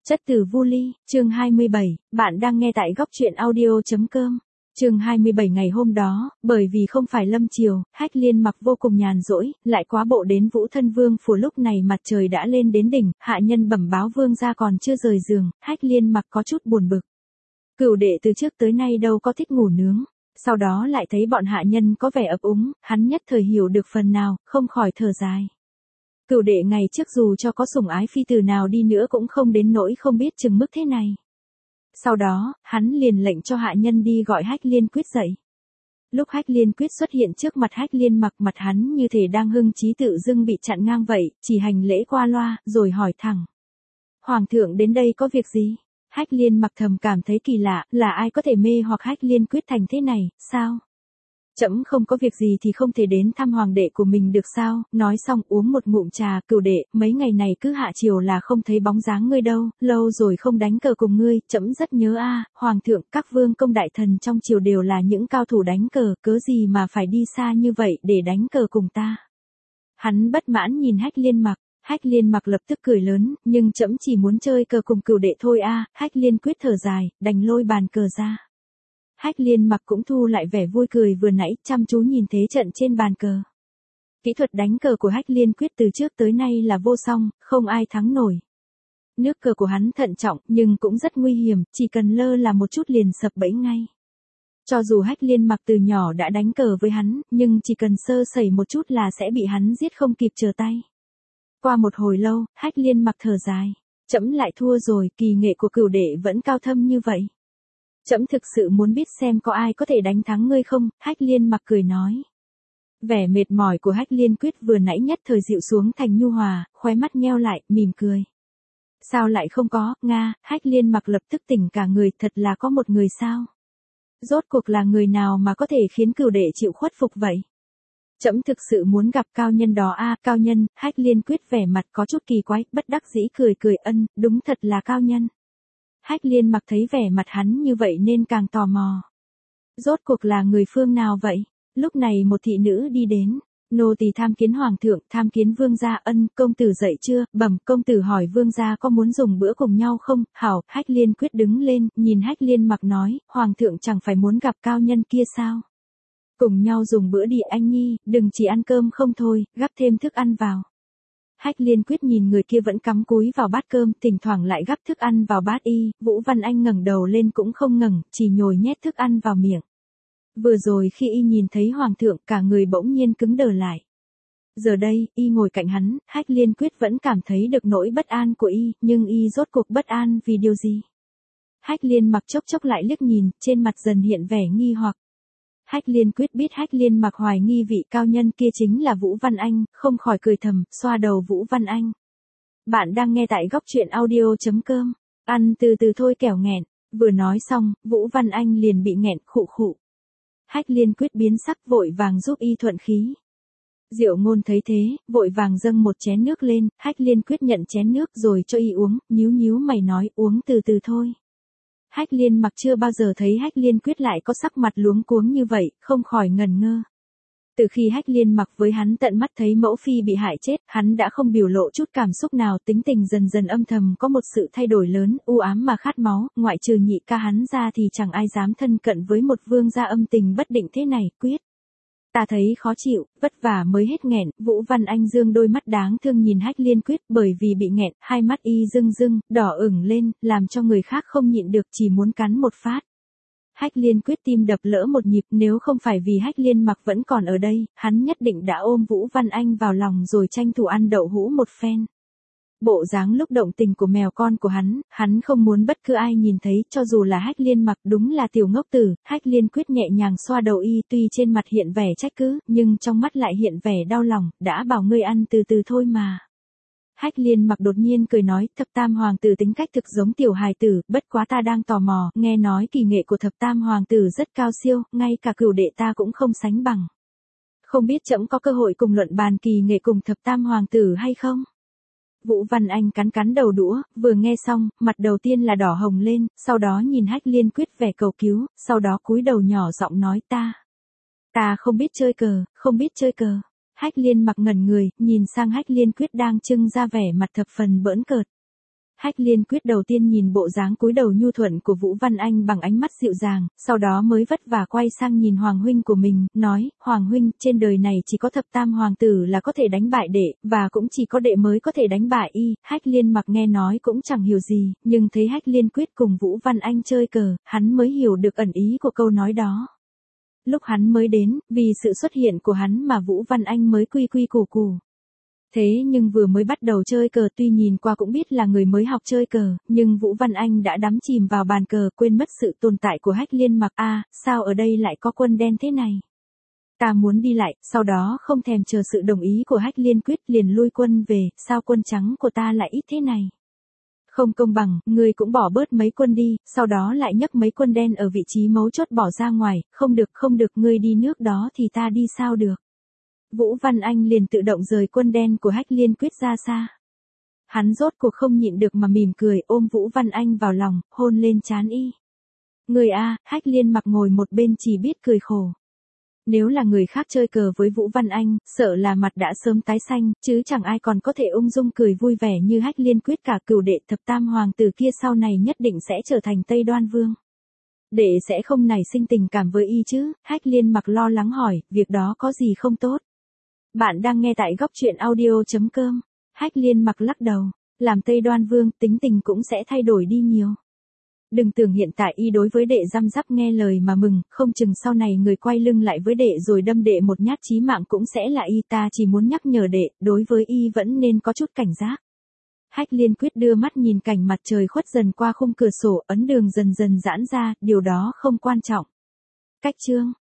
Chất tử Vu Ly, chương 27, bạn đang nghe tại góc truyện audio.com. Chương 27 ngày hôm đó, bởi vì không phải lâm chiều, Hách Liên Mặc vô cùng nhàn rỗi, lại quá bộ đến Vũ Thân Vương phủ. Lúc này mặt trời đã lên đến đỉnh, hạ nhân bẩm báo vương gia còn chưa rời giường, Hách Liên Mặc có chút buồn bực. Cửu đệ từ trước tới nay đâu có thích ngủ nướng, sau đó lại thấy bọn hạ nhân có vẻ ấp úng, hắn nhất thời hiểu được phần nào, không khỏi thở dài. Cửu đệ ngày trước dù cho có sủng ái phi tử nào đi nữa cũng không đến nỗi không biết chừng mức thế này. Sau đó, hắn liền lệnh cho hạ nhân đi gọi Hách Liên Quyết dậy. Lúc Hách Liên Quyết xuất hiện trước mặt Hách Liên Mặc, mặt hắn như thể đang hưng trí tự dưng bị chặn ngang vậy, chỉ hành lễ qua loa, rồi hỏi thẳng. Hoàng thượng đến đây có việc gì? Hách Liên Mặc thầm cảm thấy kỳ lạ, là ai có thể mê hoặc Hách Liên Quyết thành thế này, sao? Trẫm không có việc gì thì không thể đến thăm hoàng đệ của mình được sao? Nói xong uống một ngụm trà. Cửu đệ, mấy ngày này cứ hạ chiều là không thấy bóng dáng ngươi đâu, lâu rồi không đánh cờ cùng ngươi, trẫm rất nhớ a. Hoàng thượng, các vương công đại thần trong triều đều là những cao thủ đánh cờ, cớ gì mà phải đi xa như vậy để đánh cờ cùng ta? Hắn bất mãn nhìn Hách Liên Mặc. Hách Liên Mặc lập tức cười lớn, nhưng trẫm chỉ muốn chơi cờ cùng cửu đệ thôi a. Hách Liên Quyết thở dài, đành lôi bàn cờ ra. Hách Liên Mặc cũng thu lại vẻ vui cười vừa nãy, chăm chú nhìn thế trận trên bàn cờ. Kỹ thuật đánh cờ của Hách Liên Quyết từ trước tới nay là vô song, không ai thắng nổi. Nước cờ của hắn thận trọng, nhưng cũng rất nguy hiểm, chỉ cần lơ là một chút liền sập bẫy ngay. Cho dù Hách Liên Mặc từ nhỏ đã đánh cờ với hắn, nhưng chỉ cần sơ sẩy một chút là sẽ bị hắn giết không kịp trở tay. Qua một hồi lâu, Hách Liên Mặc thở dài. Trẫm lại thua rồi, kỳ nghệ của cửu đệ vẫn cao thâm như vậy. Trẫm thực sự muốn biết xem có ai có thể đánh thắng ngươi không? Hách Liên Mặc cười nói. Vẻ mệt mỏi của Hách Liên Quyết vừa nãy nhất thời dịu xuống thành nhu hòa, khóe mắt nheo lại, mỉm cười. Sao lại không có, Nga? Hách Liên Mặc lập tức tỉnh cả người, thật là có một người sao? Rốt cuộc là người nào mà có thể khiến cửu đệ chịu khuất phục vậy? Trẫm thực sự muốn gặp cao nhân đó a. Cao nhân? Hách Liên Quyết vẻ mặt có chút kỳ quái, bất đắc dĩ cười cười, đúng thật là cao nhân. Hách Liên Mặc thấy vẻ mặt hắn như vậy nên càng tò mò. Rốt cuộc là người phương nào vậy? Lúc này một thị nữ đi đến. Nô tỳ tham kiến hoàng thượng, tham kiến vương gia. Công tử dậy chưa? Bẩm. Công tử hỏi vương gia có muốn dùng bữa cùng nhau không? Hảo. Hách Liên Quyết đứng lên, nhìn Hách Liên Mặc nói, hoàng thượng chẳng phải muốn gặp cao nhân kia sao? Cùng nhau dùng bữa đi anh nhi, đừng chỉ ăn cơm không thôi, gắp thêm thức ăn vào. Hách Liên Quyết nhìn người kia vẫn cắm cúi vào bát cơm, thỉnh thoảng lại gắp thức ăn vào bát y. Vũ Văn Anh ngẩng đầu lên cũng không ngẩng, chỉ nhồi nhét thức ăn vào miệng. Vừa rồi khi y nhìn thấy hoàng thượng, cả người bỗng nhiên cứng đờ lại. Giờ đây, y ngồi cạnh hắn, Hách Liên Quyết vẫn cảm thấy được nỗi bất an của y, nhưng y rốt cuộc bất an vì điều gì? Hách Liên Mặc chốc chốc lại liếc nhìn, trên mặt dần hiện vẻ nghi hoặc. Hách Liên Quyết biết Hách Liên Mặc hoài nghi vị cao nhân kia chính là Vũ Văn Anh, không khỏi cười thầm, xoa đầu Vũ Văn Anh. Bạn đang nghe tại góc truyện audio.com. Ăn từ từ thôi kẻo nghẹn. Vừa nói xong, Vũ Văn Anh liền bị nghẹn khụ khụ. Hách Liên Quyết biến sắc vội vàng giúp y thuận khí. Diệu Ngôn thấy thế, vội vàng dâng một chén nước lên, Hách Liên Quyết nhận chén nước rồi cho y uống, nhíu nhíu mày nói uống từ từ thôi. Hách Liên Mặc chưa bao giờ thấy Hách Liên Quyết lại có sắc mặt luống cuống như vậy, không khỏi ngần ngơ. Từ khi Hách Liên Mặc với hắn tận mắt thấy mẫu phi bị hại chết, hắn đã không biểu lộ chút cảm xúc nào, tính tình dần dần âm thầm có một sự thay đổi lớn, u ám mà khát máu, ngoại trừ nhị ca hắn ra thì chẳng ai dám thân cận với một vương gia âm tình bất định thế này. Quyết, ta thấy khó chịu, vất vả mới hết nghẹn. Vũ Văn Anh dương đôi mắt đáng thương nhìn Hách Liên Quyết, bởi vì bị nghẹn, hai mắt y rưng rưng, đỏ ửng lên, làm cho người khác không nhịn được chỉ muốn cắn một phát. Hách Liên Quyết tim đập lỡ một nhịp, nếu không phải vì Hách Liên Mặc vẫn còn ở đây, hắn nhất định đã ôm Vũ Văn Anh vào lòng rồi tranh thủ ăn đậu hũ một phen. Bộ dáng lúc động tình của mèo con của hắn không muốn bất cứ ai nhìn thấy, cho dù là Hách Liên Mặc, đúng là tiểu ngốc tử. Hách Liên Quyết nhẹ nhàng xoa đầu y, tuy trên mặt hiện vẻ trách cứ, nhưng trong mắt lại hiện vẻ đau lòng, đã bảo ngươi ăn từ từ thôi mà. Hách Liên Mặc đột nhiên cười nói, thập tam hoàng tử tính cách thực giống tiểu hài tử, bất quá ta đang tò mò, nghe nói kỳ nghệ của thập tam hoàng tử rất cao siêu, ngay cả cửu đệ ta cũng không sánh bằng. Không biết trẫm có cơ hội cùng luận bàn kỳ nghệ cùng thập tam hoàng tử hay không? Vũ Văn Anh cắn cắn đầu đũa, vừa nghe xong, mặt đầu tiên là đỏ hồng lên, sau đó nhìn Hách Liên Quyết vẻ cầu cứu, sau đó cúi đầu nhỏ giọng nói ta không biết chơi cờ, không biết chơi cờ. Hách Liên Mặc ngẩn người, nhìn sang Hách Liên Quyết đang trưng ra vẻ mặt thập phần bỡn cợt. Hách Liên Quyết đầu tiên nhìn bộ dáng cúi đầu nhu thuận của Vũ Văn Anh bằng ánh mắt dịu dàng, sau đó mới vất vả quay sang nhìn Hoàng huynh của mình, nói, Hoàng huynh, trên đời này chỉ có thập tam hoàng tử là có thể đánh bại đệ, và cũng chỉ có đệ mới có thể đánh bại y. Hách Liên Mặc nghe nói cũng chẳng hiểu gì, nhưng thấy Hách Liên Quyết cùng Vũ Văn Anh chơi cờ, hắn mới hiểu được ẩn ý của câu nói đó. Lúc hắn mới đến, vì sự xuất hiện của hắn mà Vũ Văn Anh mới quy quy củ củ. Thế nhưng vừa mới bắt đầu chơi cờ, tuy nhìn qua cũng biết là người mới học chơi cờ, nhưng Vũ Văn Anh đã đắm chìm vào bàn cờ, quên mất sự tồn tại của Hách Liên Mặc. Sao ở đây lại có quân đen thế này? Ta muốn đi lại, sau đó không thèm chờ sự đồng ý của Hách Liên Quyết liền lui quân về, sao quân trắng của ta lại ít thế này? Không công bằng, ngươi cũng bỏ bớt mấy quân đi, sau đó lại nhấc mấy quân đen ở vị trí mấu chốt bỏ ra ngoài, không được, ngươi đi nước đó thì ta đi sao được? Vũ Văn Anh liền tự động rời quân đen của Hách Liên Quyết ra xa. Hắn rốt cuộc không nhịn được mà mỉm cười, ôm Vũ Văn Anh vào lòng, hôn lên trán y. Người Hách Liên Mặc ngồi một bên chỉ biết cười khổ. Nếu là người khác chơi cờ với Vũ Văn Anh, sợ là mặt đã sớm tái xanh, chứ chẳng ai còn có thể ung dung cười vui vẻ như Hách Liên Quyết cả. Cửu đệ thập tam hoàng tử kia sau này nhất định sẽ trở thành Tây Đoan Vương. Đệ sẽ không nảy sinh tình cảm với y chứ? Hách Liên Mặc lo lắng hỏi, việc đó có gì không tốt? Bạn đang nghe tại góc truyện audio.com. Hách Liên Mặc lắc đầu, làm Tây Đoan Vương, tính tình cũng sẽ thay đổi đi nhiều. Đừng tưởng hiện tại y đối với đệ răm rắp nghe lời mà mừng, không chừng sau này người quay lưng lại với đệ rồi đâm đệ một nhát chí mạng cũng sẽ là y. Ta chỉ muốn nhắc nhở đệ, đối với y vẫn nên có chút cảnh giác. Hách Liên Quyết đưa mắt nhìn cảnh mặt trời khuất dần qua khung cửa sổ, ấn đường dần dần giãn ra, điều đó không quan trọng. Cách chương